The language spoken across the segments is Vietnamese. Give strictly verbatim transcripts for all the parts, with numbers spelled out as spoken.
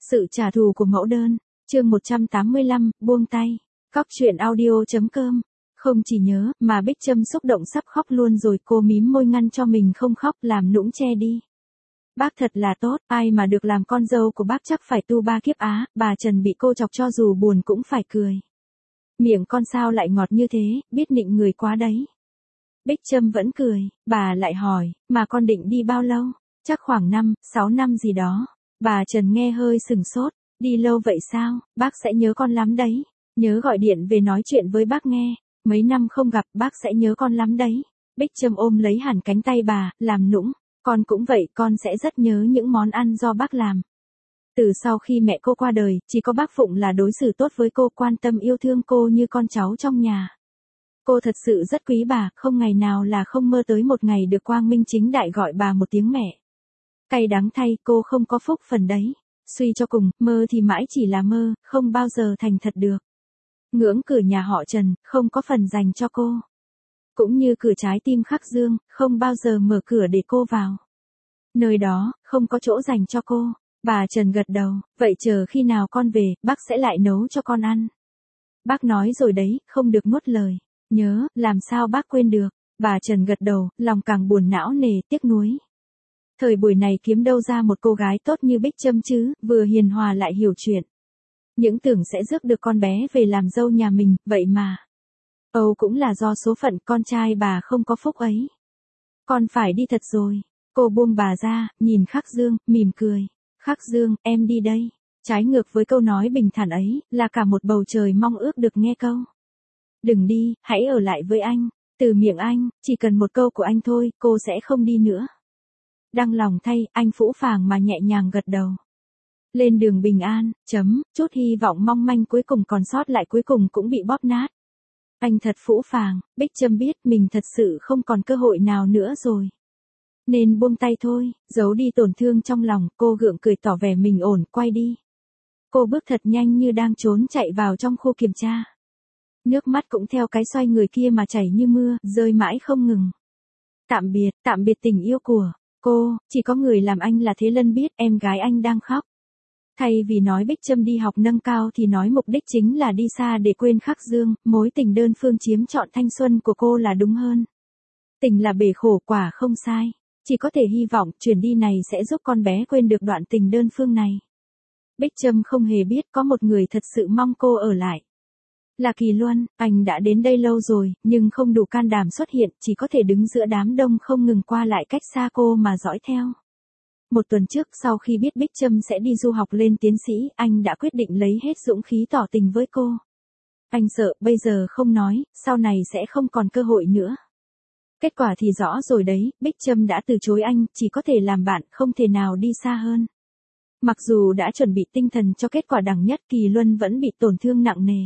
Sự trả thù của mẫu đơn, chương một trăm tám mươi lăm, buông tay. Cóc truyện audio.com. Không chỉ nhớ, mà Bích Trâm xúc động sắp khóc luôn rồi, cô mím môi ngăn cho mình không khóc, làm nũng che đi. Bác thật là tốt, ai mà được làm con dâu của bác chắc phải tu ba kiếp á, bà Trần bị cô chọc cho dù buồn cũng phải cười. Miệng con sao lại ngọt như thế, biết nịnh người quá đấy. Bích Trâm vẫn cười, bà lại hỏi, mà con định đi bao lâu? Chắc khoảng năm, sáu năm gì đó. Bà Trần nghe hơi sừng sốt, đi lâu vậy sao, bác sẽ nhớ con lắm đấy. Nhớ gọi điện về nói chuyện với bác nghe, mấy năm không gặp bác sẽ nhớ con lắm đấy. Bích Trâm ôm lấy hẳn cánh tay bà, làm nũng, con cũng vậy, con sẽ rất nhớ những món ăn do bác làm. Từ sau khi mẹ cô qua đời, chỉ có bác Phụng là đối xử tốt với cô, quan tâm yêu thương cô như con cháu trong nhà. Cô thật sự rất quý bà, không ngày nào là không mơ tới một ngày được quang minh chính đại gọi bà một tiếng mẹ. Cay đắng thay, cô không có phúc phần đấy. Suy cho cùng, mơ thì mãi chỉ là mơ, không bao giờ thành thật được. Ngưỡng cửa nhà họ Trần, không có phần dành cho cô. Cũng như cửa trái tim Khắc Dương, không bao giờ mở cửa để cô vào. Nơi đó, không có chỗ dành cho cô. Bà Trần gật đầu, vậy chờ khi nào con về, bác sẽ lại nấu cho con ăn. Bác nói rồi đấy, không được nuốt lời. Nhớ, làm sao bác quên được. Bà Trần gật đầu, lòng càng buồn não nề, tiếc nuối. Thời buổi này kiếm đâu ra một cô gái tốt như Bích Trâm chứ, vừa hiền hòa lại hiểu chuyện. Những tưởng sẽ rước được con bé về làm dâu nhà mình, vậy mà. Âu cũng là do số phận, con trai bà không có phúc ấy. Con phải đi thật rồi. Cô buông bà ra, nhìn Khắc Dương, mỉm cười. Khắc Dương, em đi đây. Trái ngược với câu nói bình thản ấy, là cả một bầu trời mong ước được nghe câu. Đừng đi, hãy ở lại với anh. Từ miệng anh, chỉ cần một câu của anh thôi, cô sẽ không đi nữa. Đăng lòng thay, anh phũ phàng mà nhẹ nhàng gật đầu. Lên đường bình an, chấm, chút hy vọng mong manh cuối cùng còn sót lại cuối cùng cũng bị bóp nát. Anh thật phũ phàng, Bích Trâm biết mình thật sự không còn cơ hội nào nữa rồi. Nên buông tay thôi, giấu đi tổn thương trong lòng, cô gượng cười tỏ vẻ mình ổn, quay đi. Cô bước thật nhanh như đang trốn chạy vào trong khu kiểm tra. Nước mắt cũng theo cái xoay người kia mà chảy như mưa, rơi mãi không ngừng. Tạm biệt, tạm biệt tình yêu của cô, chỉ có người làm anh là Thế Lân biết, em gái anh đang khóc. Thay vì nói Bích Trâm đi học nâng cao thì nói mục đích chính là đi xa để quên Khắc Dương, mối tình đơn phương chiếm trọn thanh xuân của cô là đúng hơn. Tình là bể khổ, quả không sai. Chỉ có thể hy vọng chuyển đi này sẽ giúp con bé quên được đoạn tình đơn phương này. Bích Trâm không hề biết có một người thật sự mong cô ở lại. Là Kỳ Luân, anh đã đến đây lâu rồi, nhưng không đủ can đảm xuất hiện, chỉ có thể đứng giữa đám đông không ngừng qua lại cách xa cô mà dõi theo. Một tuần trước, sau khi biết Bích Trâm sẽ đi du học lên tiến sĩ, anh đã quyết định lấy hết dũng khí tỏ tình với cô. Anh sợ, bây giờ không nói, sau này sẽ không còn cơ hội nữa. Kết quả thì rõ rồi đấy, Bích Trâm đã từ chối anh, chỉ có thể làm bạn, không thể nào đi xa hơn. Mặc dù đã chuẩn bị tinh thần cho kết quả đẳng nhất, Kỳ Luân vẫn bị tổn thương nặng nề.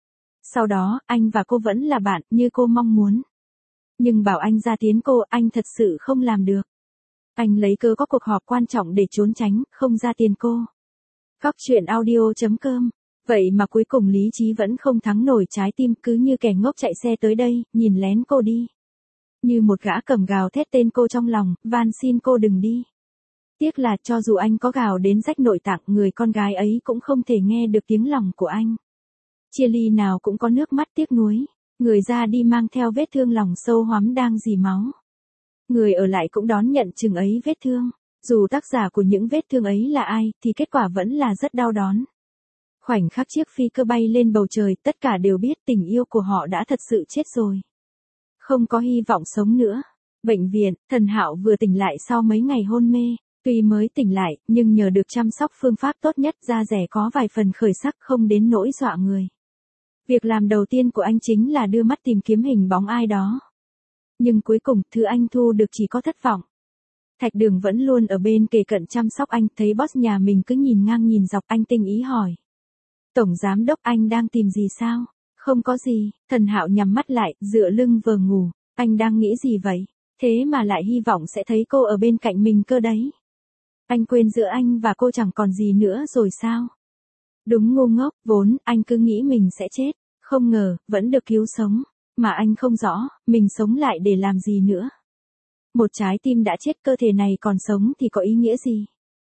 Sau đó, anh và cô vẫn là bạn, như cô mong muốn. Nhưng bảo anh ra tiến cô, anh thật sự không làm được. Anh lấy cớ có cuộc họp quan trọng để trốn tránh, không ra tiền cô. Cóc truyện audio.com. Vậy mà cuối cùng lý trí vẫn không thắng nổi trái tim, cứ như kẻ ngốc chạy xe tới đây, nhìn lén cô đi. Như một gã cầm gào thét tên cô trong lòng, van xin cô đừng đi. Tiếc là cho dù anh có gào đến rách nội tạng, người con gái ấy cũng không thể nghe được tiếng lòng của anh. Chia ly nào cũng có nước mắt tiếc nuối. Người ra đi mang theo vết thương lòng sâu hoắm đang rỉ máu. Người ở lại cũng đón nhận chừng ấy vết thương. Dù tác giả của những vết thương ấy là ai, thì kết quả vẫn là rất đau đớn. Khoảnh khắc chiếc phi cơ bay lên bầu trời, tất cả đều biết tình yêu của họ đã thật sự chết rồi. Không có hy vọng sống nữa. Bệnh viện, Thần Hạo vừa tỉnh lại sau mấy ngày hôn mê. Tuy mới tỉnh lại, nhưng nhờ được chăm sóc phương pháp tốt nhất, da rẻ có vài phần khởi sắc, không đến nỗi dọa người. Việc làm đầu tiên của anh chính là đưa mắt tìm kiếm hình bóng ai đó. Nhưng cuối cùng, thứ anh thu được chỉ có thất vọng. Thạch Đường vẫn luôn ở bên kề cận chăm sóc anh, thấy boss nhà mình cứ nhìn ngang nhìn dọc, anh tinh ý hỏi. Tổng giám đốc, anh đang tìm gì sao? Không có gì, Thần Hạo nhắm mắt lại, dựa lưng vờ ngủ. Anh đang nghĩ gì vậy? Thế mà lại hy vọng sẽ thấy cô ở bên cạnh mình cơ đấy. Anh quên giữa anh và cô chẳng còn gì nữa rồi sao? Đúng ngu ngốc, vốn anh cứ nghĩ mình sẽ chết, không ngờ vẫn được cứu sống, mà anh không rõ mình sống lại để làm gì nữa. Một trái tim đã chết, cơ thể này còn sống thì có ý nghĩa gì?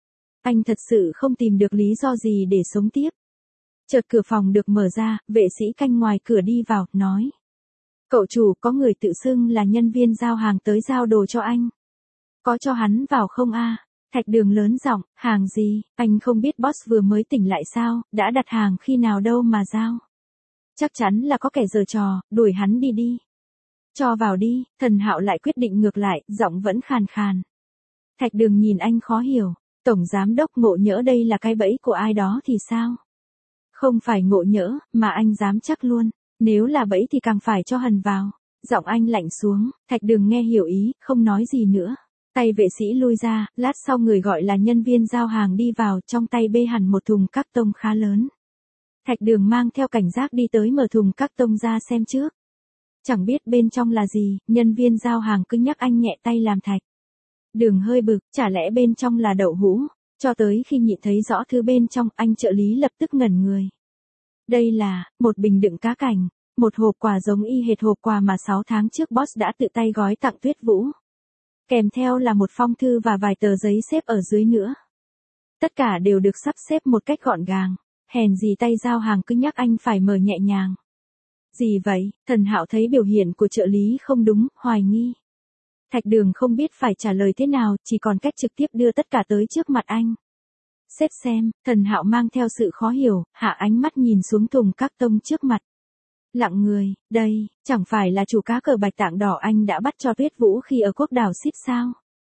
Anh thật sự không tìm được lý do gì để sống tiếp. Chợt cửa phòng được mở ra, vệ sĩ canh ngoài cửa đi vào, nói. Cậu chủ, có người tự xưng là nhân viên giao hàng tới giao đồ cho anh. Có cho hắn vào không a? Thạch Đường lớn giọng, hàng gì, anh không biết boss vừa mới tỉnh lại sao, đã đặt hàng khi nào đâu mà giao. Chắc chắn là có kẻ giở trò, đuổi hắn đi đi. Cho vào đi, Thần Hạo lại quyết định ngược lại, giọng vẫn khàn khàn. Thạch Đường nhìn anh khó hiểu, tổng giám đốc Ngộ Nhỡ đây là cái bẫy của ai đó thì sao? Không phải Ngộ Nhỡ, mà anh dám chắc luôn, nếu là bẫy thì càng phải cho hần vào. Giọng anh lạnh xuống, Thạch Đường nghe hiểu ý, không nói gì nữa. Tay vệ sĩ lui ra, lát sau người gọi là nhân viên giao hàng đi vào, trong tay bê hẳn một thùng các tông khá lớn. Thạch Đường mang theo cảnh giác đi tới mở thùng các tông ra xem trước. Chẳng biết bên trong là gì, nhân viên giao hàng cứ nhắc anh nhẹ tay làm Thạch Đường hơi bực, chả lẽ bên trong là đậu hũ, cho tới khi nhìn thấy rõ thứ bên trong, anh trợ lý lập tức ngẩn người. Đây là, một bình đựng cá cảnh, một hộp quà giống y hệt hộp quà mà sáu tháng trước boss đã tự tay gói tặng Tuyết Vũ. Kèm theo là một phong thư và vài tờ giấy xếp ở dưới nữa. Tất cả đều được sắp xếp một cách gọn gàng, hèn gì tay giao hàng cứ nhắc anh phải mở nhẹ nhàng. Gì vậy? Thần Hạo thấy biểu hiện của trợ lý không đúng, hoài nghi. Thạch Đường không biết phải trả lời thế nào, chỉ còn cách trực tiếp đưa tất cả tới trước mặt anh. Xếp xem, Thần Hạo mang theo sự khó hiểu, hạ ánh mắt nhìn xuống thùng các tông trước mặt. Lặng người, đây, chẳng phải là chủ cá cờ bạch tạng đỏ anh đã bắt cho Tuyết Vũ khi ở quốc đảo Sip sao?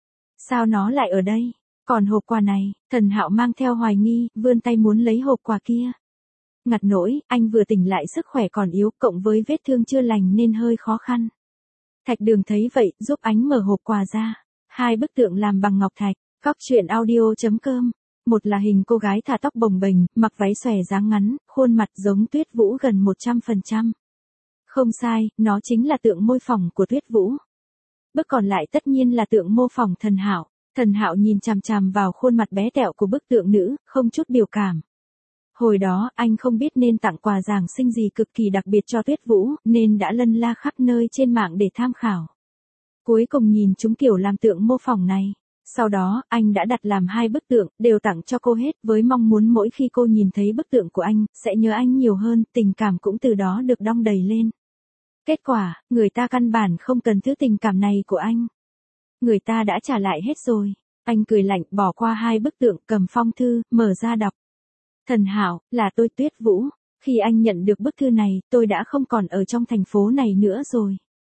Sao nó lại ở đây? Còn hộp quà này, Thần Hạo mang theo hoài nghi, vươn tay muốn lấy hộp quà kia. Ngặt nỗi, anh vừa tỉnh lại sức khỏe còn yếu, cộng với vết thương chưa lành nên hơi khó khăn. Thạch Đường thấy vậy, giúp ánh mở hộp quà ra. Hai bức tượng làm bằng ngọc thạch, góc truyện audio chấm com. Một là hình cô gái thả tóc bồng bềnh, mặc váy xòe dáng ngắn, khuôn mặt giống Tuyết Vũ gần một trăm phần trăm. Không sai, nó chính là tượng môi phỏng của Tuyết Vũ. Bức còn lại tất nhiên là tượng mô phỏng Thần Hạo. Thần Hạo nhìn chằm chằm vào khuôn mặt bé tẹo của bức tượng nữ, không chút biểu cảm. Hồi đó, anh không biết nên tặng quà Giáng sinh gì cực kỳ đặc biệt cho Tuyết Vũ, nên đã lân la khắp nơi trên mạng để tham khảo. Cuối cùng nhìn chúng kiểu làm tượng mô phỏng này. Sau đó, anh đã đặt làm hai bức tượng, đều tặng cho cô hết, với mong muốn mỗi khi cô nhìn thấy bức tượng của anh, sẽ nhớ anh nhiều hơn, tình cảm cũng từ đó được đong đầy lên. Kết quả, người ta căn bản không cần thứ tình cảm này của anh. Người ta đã trả lại hết rồi. Anh cười lạnh, bỏ qua hai bức tượng, cầm phong thư, mở ra đọc. Thần Hạo, là tôi Tuyết Vũ. Khi anh nhận được bức thư này, tôi đã không còn ở trong thành phố này nữa rồi.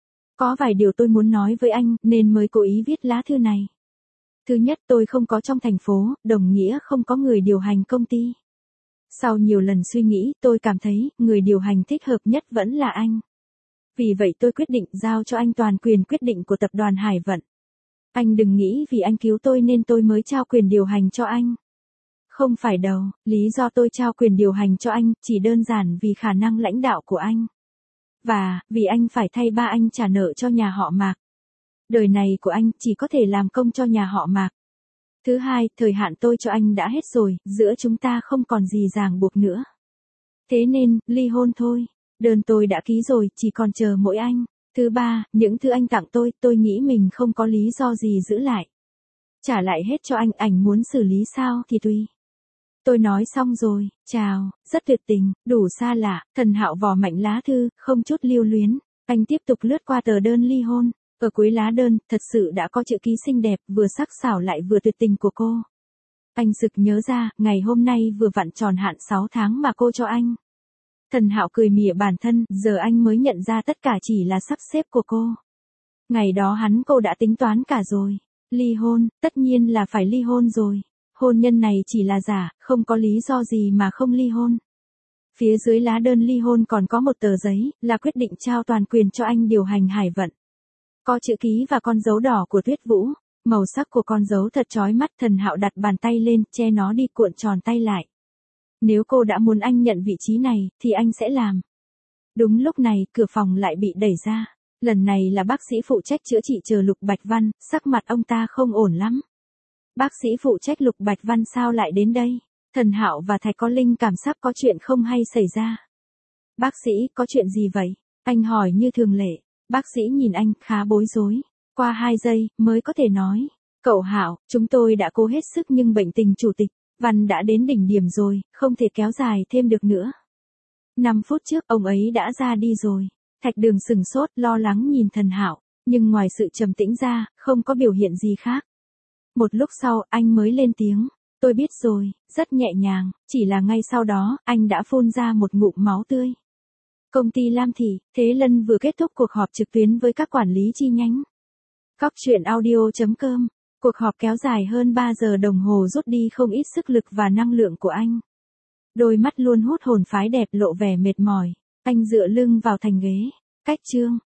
Có vài điều tôi muốn nói với anh, nên mới cố ý viết lá thư này. Thứ nhất, tôi không có trong thành phố, đồng nghĩa không có người điều hành công ty. Sau nhiều lần suy nghĩ, tôi cảm thấy, người điều hành thích hợp nhất vẫn là anh. Vì vậy tôi quyết định giao cho anh toàn quyền quyết định của tập đoàn Hải Vận. Anh đừng nghĩ vì anh cứu tôi nên tôi mới trao quyền điều hành cho anh. Không phải đâu, lý do tôi trao quyền điều hành cho anh, chỉ đơn giản vì khả năng lãnh đạo của anh. Và, vì anh phải thay ba anh trả nợ cho nhà họ Mạc. Đời này của anh chỉ có thể làm công cho nhà họ Mạc. Thứ hai, thời hạn tôi cho anh đã hết rồi, giữa chúng ta không còn gì ràng buộc nữa. Thế nên, ly hôn thôi. Đơn tôi đã ký rồi, chỉ còn chờ mỗi anh. Thứ ba, những thứ anh tặng tôi, tôi nghĩ mình không có lý do gì giữ lại. Trả lại hết cho anh, ảnh muốn xử lý sao thì tùy. Tôi nói xong rồi, chào, rất tuyệt tình, đủ xa lạ. Thần Hạo vò mạnh lá thư, không chút lưu luyến. Anh tiếp tục lướt qua tờ đơn ly hôn. Ở cuối lá đơn, thật sự đã có chữ ký xinh đẹp, vừa sắc sảo lại vừa tuyệt tình của cô. Anh sực nhớ ra, ngày hôm nay vừa vặn tròn hạn sáu tháng mà cô cho anh. Thần Hạo cười mỉa bản thân, giờ anh mới nhận ra tất cả chỉ là sắp xếp của cô. Ngày đó hắn cô đã tính toán cả rồi. Ly hôn, tất nhiên là phải ly hôn rồi. Hôn nhân này chỉ là giả, không có lý do gì mà không ly hôn. Phía dưới lá đơn ly hôn còn có một tờ giấy, là quyết định trao toàn quyền cho anh điều hành Hải Vận. Có chữ ký và con dấu đỏ của Tuyết Vũ. Màu sắc của con dấu thật chói mắt. Thần Hạo đặt bàn tay lên, che nó đi, cuộn tròn tay lại. Nếu cô đã muốn anh nhận vị trí này, thì anh sẽ làm. Đúng lúc này, cửa phòng lại bị đẩy ra. Lần này là bác sĩ phụ trách chữa trị chờ Lục Bạch Văn, sắc mặt ông ta không ổn lắm. Bác sĩ phụ trách Lục Bạch Văn sao lại đến đây? Thần Hạo và Thạch có linh cảm sắp có chuyện không hay xảy ra. Bác sĩ, có chuyện gì vậy? Anh hỏi như thường lệ. Bác sĩ nhìn anh, khá bối rối. Qua hai giây, mới có thể nói. Cậu Hạo, chúng tôi đã cố hết sức nhưng bệnh tình chủ tịch Văn đã đến đỉnh điểm rồi, không thể kéo dài thêm được nữa. Năm phút trước ông ấy đã ra đi rồi. Thạch Đường sừng sốt, lo lắng nhìn Thần Hạo, nhưng ngoài sự trầm tĩnh ra, không có biểu hiện gì khác. Một lúc sau, anh mới lên tiếng. Tôi biết rồi, rất nhẹ nhàng, chỉ là ngay sau đó, anh đã phun ra một ngụm máu tươi. Công ty Lam Thị, Thế Lân vừa kết thúc cuộc họp trực tuyến với các quản lý chi nhánh. Cóc truyện audio chấm com. Cuộc họp kéo dài hơn ba giờ đồng hồ rút đi không ít sức lực và năng lượng của anh. Đôi mắt luôn hút hồn phái đẹp lộ vẻ mệt mỏi. Anh dựa lưng vào thành ghế. Cách chương.